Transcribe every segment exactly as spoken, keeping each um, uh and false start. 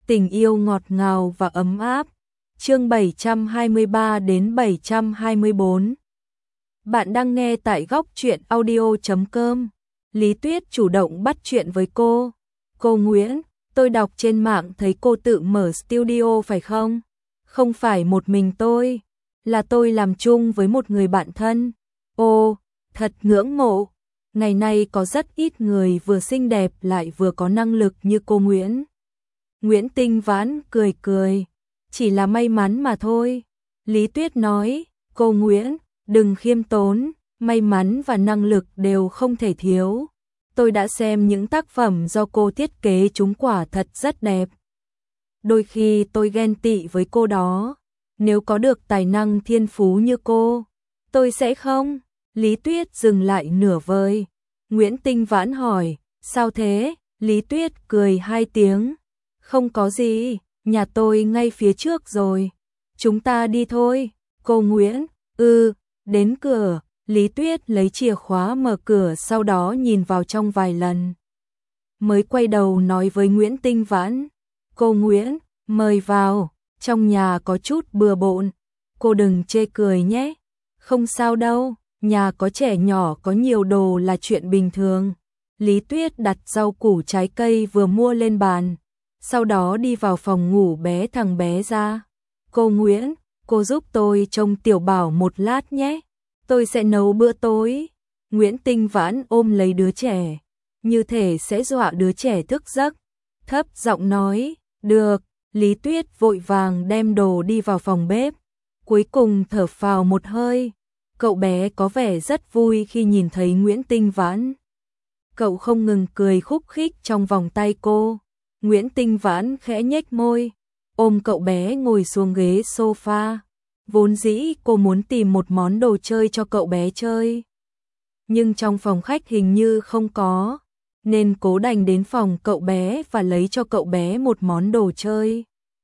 Tình yêu ngọt ngào và ấm áp. Chương bảy trăm hai mươi ba đến bảy trăm hai mươi bốn. Bạn đang nghe tại góc truyện audio chấm com. Lý Tuyết chủ động bắt chuyện với cô. Cô Nguyễn, tôi đọc trên mạng thấy cô tự mở studio phải không? Không phải một mình tôi, là tôi làm chung với một người bạn thân. Ồ, thật ngưỡng mộ. Ngày nay có rất ít người vừa xinh đẹp lại vừa có năng lực như cô Nguyễn. Nguyễn Tinh Vãn cười cười, chỉ là may mắn mà thôi. Lý Tuyết nói, cô Nguyễn, đừng khiêm tốn, may mắn và năng lực đều không thể thiếu. Tôi đã xem những tác phẩm do cô thiết kế, chúng quả thật rất đẹp. Đôi khi tôi ghen tị với cô đó, nếu có được tài năng thiên phú như cô, tôi sẽ không. Lý Tuyết dừng lại nửa vời. Nguyễn Tinh Vãn hỏi, sao thế? Lý Tuyết cười hai tiếng. Không có gì, nhà tôi ngay phía trước rồi. Chúng ta đi thôi. Cô Nguyễn, ừ, đến cửa. Lý Tuyết lấy chìa khóa mở cửa, sau đó nhìn vào trong vài lần. Mới quay đầu nói với Nguyễn Tinh Vãn, cô Nguyễn, mời vào, trong nhà có chút bừa bộn. Cô đừng chê cười nhé. Không sao đâu, nhà có trẻ nhỏ có nhiều đồ là chuyện bình thường. Lý Tuyết đặt rau củ trái cây vừa mua lên bàn, sau đó đi vào phòng ngủ bé thằng bé ra. Cô Nguyễn, cô giúp tôi trông Tiểu Bảo một lát nhé. Tôi sẽ nấu bữa tối. Nguyễn Tinh Vãn ôm lấy đứa trẻ, như thể sẽ dọa đứa trẻ thức giấc. Thấp giọng nói, được. Lý Tuyết vội vàng đem đồ đi vào phòng bếp. Cuối cùng thở phào một hơi. Cậu bé có vẻ rất vui khi nhìn thấy Nguyễn Tinh Vãn. Cậu không ngừng cười khúc khích trong vòng tay cô. Nguyễn Tinh Vãn khẽ nhếch môi, ôm cậu bé ngồi xuống ghế sofa. Vốn dĩ cô muốn tìm một món đồ chơi cho cậu bé chơi, nhưng trong phòng khách hình như không có, nên cố đành đến phòng cậu bé và lấy cho cậu bé một món đồ chơi.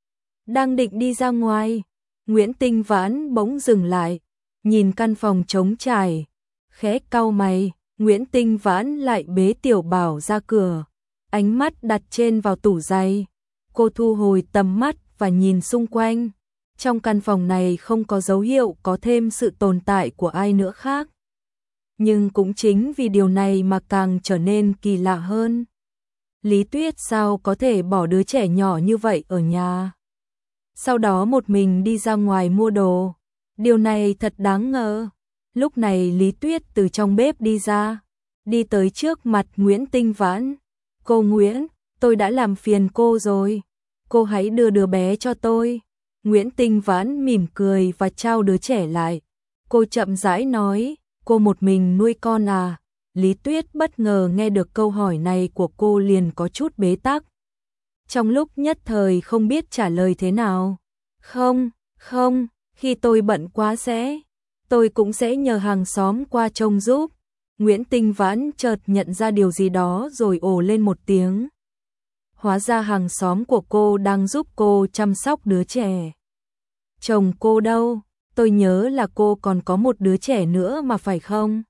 Đang định đi ra ngoài, Nguyễn Tinh Vãn bỗng dừng lại, nhìn căn phòng trống trải, khẽ cau mày. Nguyễn Tinh Vãn lại bế Tiểu Bảo ra cửa, ánh mắt đặt trên vào tủ giày. Cô thu hồi tầm mắt và nhìn xung quanh. Trong căn phòng này không có dấu hiệu có thêm sự tồn tại của ai nữa khác. Nhưng cũng chính vì điều này mà càng trở nên kỳ lạ hơn. Lý Tuyết sao có thể bỏ đứa trẻ nhỏ như vậy ở nhà, sau đó một mình đi ra ngoài mua đồ. Điều này thật đáng ngờ. Lúc này Lý Tuyết từ trong bếp đi ra, đi tới trước mặt Nguyễn Tinh Vãn. Cô Nguyễn, tôi đã làm phiền cô rồi. Cô hãy đưa đứa bé cho tôi. Nguyễn Tinh Vãn mỉm cười và trao đứa trẻ lại. Cô chậm rãi nói, cô một mình nuôi con à? Lý Tuyết bất ngờ nghe được câu hỏi này của cô liền có chút bế tắc. Trong lúc nhất thời không biết trả lời thế nào. Không, không, khi tôi bận quá sẽ, tôi cũng sẽ nhờ hàng xóm qua trông giúp. Nguyễn Tinh Vãn chợt nhận ra điều gì đó rồi ồ lên một tiếng. Hóa ra hàng xóm của cô đang giúp cô chăm sóc đứa trẻ. Chồng cô đâu? Tôi nhớ là cô còn có một đứa trẻ nữa mà phải không?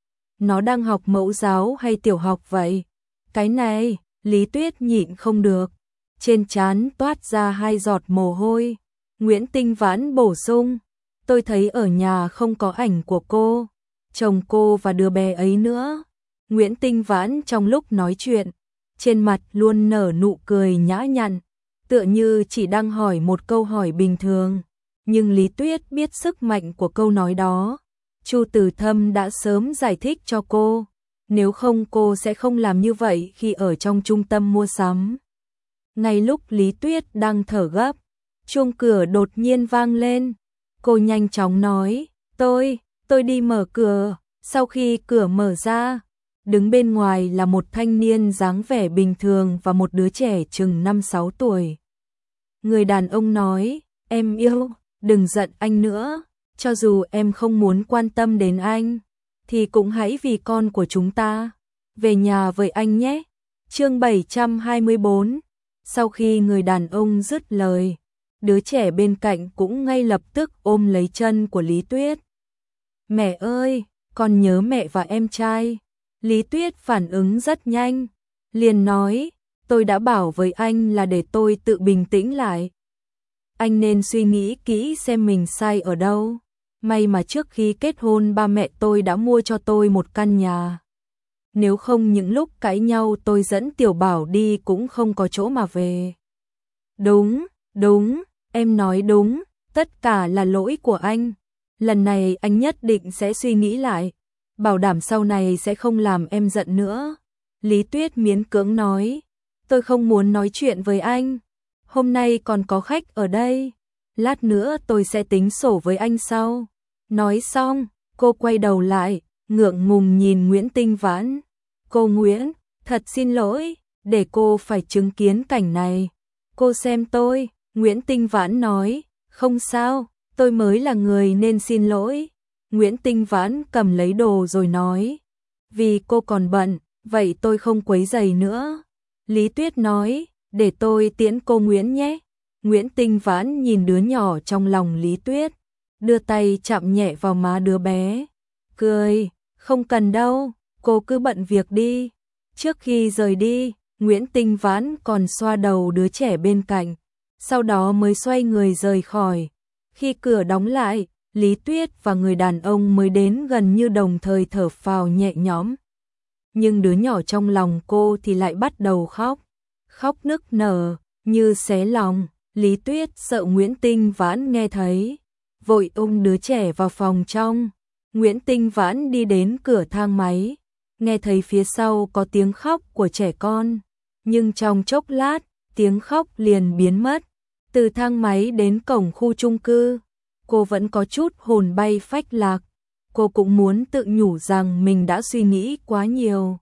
Nó đang học mẫu giáo hay tiểu học vậy? Cái này, Lý Tuyết nhịn không được, trên trán toát ra hai giọt mồ hôi. Nguyễn Tinh Vãn bổ sung, tôi thấy ở nhà không có ảnh của cô, chồng cô và đứa bé ấy nữa. Nguyễn Tinh Vãn trong lúc nói chuyện, trên mặt luôn nở nụ cười nhã nhặn, tựa như chỉ đang hỏi một câu hỏi bình thường. Nhưng Lý Tuyết biết sức mạnh của câu nói đó. Chu Từ Thâm đã sớm giải thích cho cô, nếu không cô sẽ không làm như vậy khi ở trong trung tâm mua sắm. Ngay lúc Lý Tuyết đang thở gấp, chuông cửa đột nhiên vang lên. Cô nhanh chóng nói, tôi, tôi đi mở cửa. Sau khi cửa mở ra, đứng bên ngoài là một thanh niên dáng vẻ bình thường và một đứa trẻ chừng năm sáu tuổi. Người đàn ông nói, em yêu, đừng giận anh nữa, cho dù em không muốn quan tâm đến anh, thì cũng hãy vì con của chúng ta, về nhà với anh nhé. Chương bảy trăm hai mươi bốn. Sau khi người đàn ông dứt lời, đứa trẻ bên cạnh cũng ngay lập tức ôm lấy chân của Lý Tuyết. Mẹ ơi, con nhớ mẹ và em trai. Lý Tuyết phản ứng rất nhanh, liền nói, Tôi đã bảo với anh là để tôi tự bình tĩnh lại. Anh nên suy nghĩ kỹ xem mình sai ở đâu. May mà trước khi kết hôn ba mẹ tôi đã mua cho tôi một căn nhà. Nếu không những lúc cãi nhau tôi dẫn Tiểu Bảo đi cũng không có chỗ mà về. Đúng, đúng, em nói đúng, tất cả là lỗi của anh. Lần này anh nhất định sẽ suy nghĩ lại, bảo đảm sau này sẽ không làm em giận nữa. Lý Tuyết miễn cưỡng nói, tôi không muốn nói chuyện với anh. Hôm nay còn có khách ở đây, lát nữa tôi sẽ tính sổ với anh sau. Nói xong, cô quay đầu lại, ngượng ngùng nhìn Nguyễn Tinh Vãn. Cô Nguyễn, thật xin lỗi, để cô phải chứng kiến cảnh này. Cô xem tôi, Nguyễn Tinh Vãn nói, không sao, tôi mới là người nên xin lỗi. Nguyễn Tinh Vãn cầm lấy đồ rồi nói, vì cô còn bận, vậy tôi không quấy rầy nữa. Lý Tuyết nói, để tôi tiễn cô Nguyễn nhé. Nguyễn Tinh Vãn nhìn đứa nhỏ trong lòng Lý Tuyết, đưa tay chạm nhẹ vào má đứa bé, cười, không cần đâu, cô cứ bận việc đi. Trước khi rời đi, Nguyễn Tinh Vãn còn xoa đầu đứa trẻ bên cạnh, sau đó mới xoay người rời khỏi. Khi cửa đóng lại, Lý Tuyết và người đàn ông mới đến gần như đồng thời thở phào nhẹ nhõm. Nhưng đứa nhỏ trong lòng cô thì lại bắt đầu khóc, khóc nức nở, như xé lòng. Lý Tuyết sợ Nguyễn Tinh Vãn nghe thấy, vội ôm đứa trẻ vào phòng trong. Nguyễn Tinh Vãn đi đến cửa thang máy, nghe thấy phía sau có tiếng khóc của trẻ con, nhưng trong chốc lát, tiếng khóc liền biến mất. Từ thang máy đến cổng khu chung cư, cô vẫn có chút hồn bay phách lạc. Cô cũng muốn tự nhủ rằng mình đã suy nghĩ quá nhiều.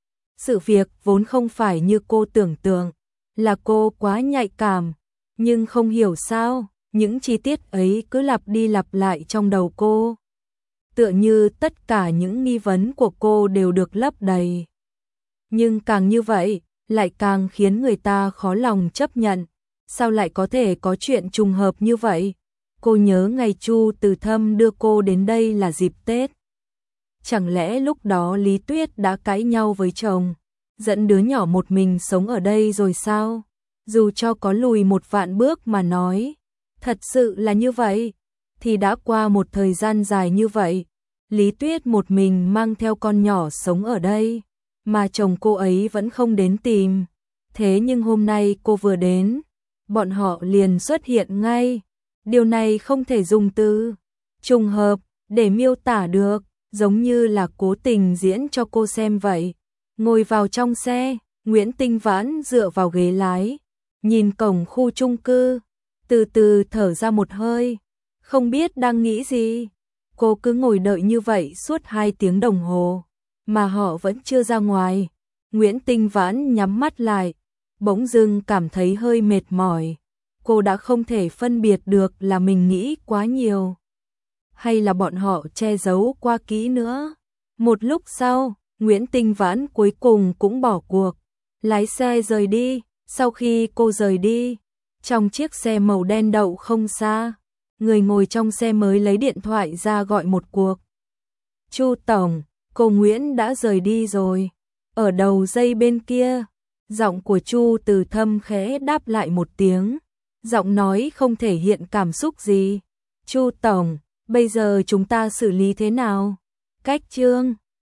Sự việc vốn không phải như cô tưởng tượng, là cô quá nhạy cảm, nhưng không hiểu sao, những chi tiết ấy cứ lặp đi lặp lại trong đầu cô. Tựa như tất cả những nghi vấn của cô đều được lấp đầy. Nhưng càng như vậy, lại càng khiến người ta khó lòng chấp nhận. Sao lại có thể có chuyện trùng hợp như vậy? Cô nhớ ngày Chu Từ Thâm đưa cô đến đây là dịp Tết. Chẳng lẽ lúc đó Lý Tuyết đã cãi nhau với chồng, dẫn đứa nhỏ một mình sống ở đây rồi sao? Dù cho có lùi một vạn bước mà nói, thật sự là như vậy, thì đã qua một thời gian dài như vậy, Lý Tuyết một mình mang theo con nhỏ sống ở đây, mà chồng cô ấy vẫn không đến tìm. Thế nhưng hôm nay cô vừa đến, bọn họ liền xuất hiện ngay. Điều này không thể dùng từ trùng hợp để miêu tả được, giống như là cố tình diễn cho cô xem vậy. Ngồi vào trong xe, Nguyễn Tinh Vãn dựa vào ghế lái, nhìn cổng khu chung cư, từ từ thở ra một hơi, không biết đang nghĩ gì. Cô cứ ngồi đợi như vậy suốt hai tiếng đồng hồ, mà họ vẫn chưa ra ngoài. Nguyễn Tinh Vãn nhắm mắt lại, bỗng dưng cảm thấy hơi mệt mỏi. Cô đã không thể phân biệt được là mình nghĩ quá nhiều, hay là bọn họ che giấu quá kỹ nữa. Một lúc sau, Nguyễn Tinh Vãn cuối cùng cũng bỏ cuộc, lái xe rời đi. Sau khi cô rời đi, trong chiếc xe màu đen đậu không xa, người ngồi trong xe mới lấy điện thoại ra gọi một cuộc. Chu Tổng, cô Nguyễn đã rời đi rồi. Ở đầu dây bên kia, giọng của Chu Từ Thâm khẽ đáp lại một tiếng, giọng nói không thể hiện cảm xúc gì. Chu Tổng, bây giờ chúng ta xử lý thế nào? Cách chương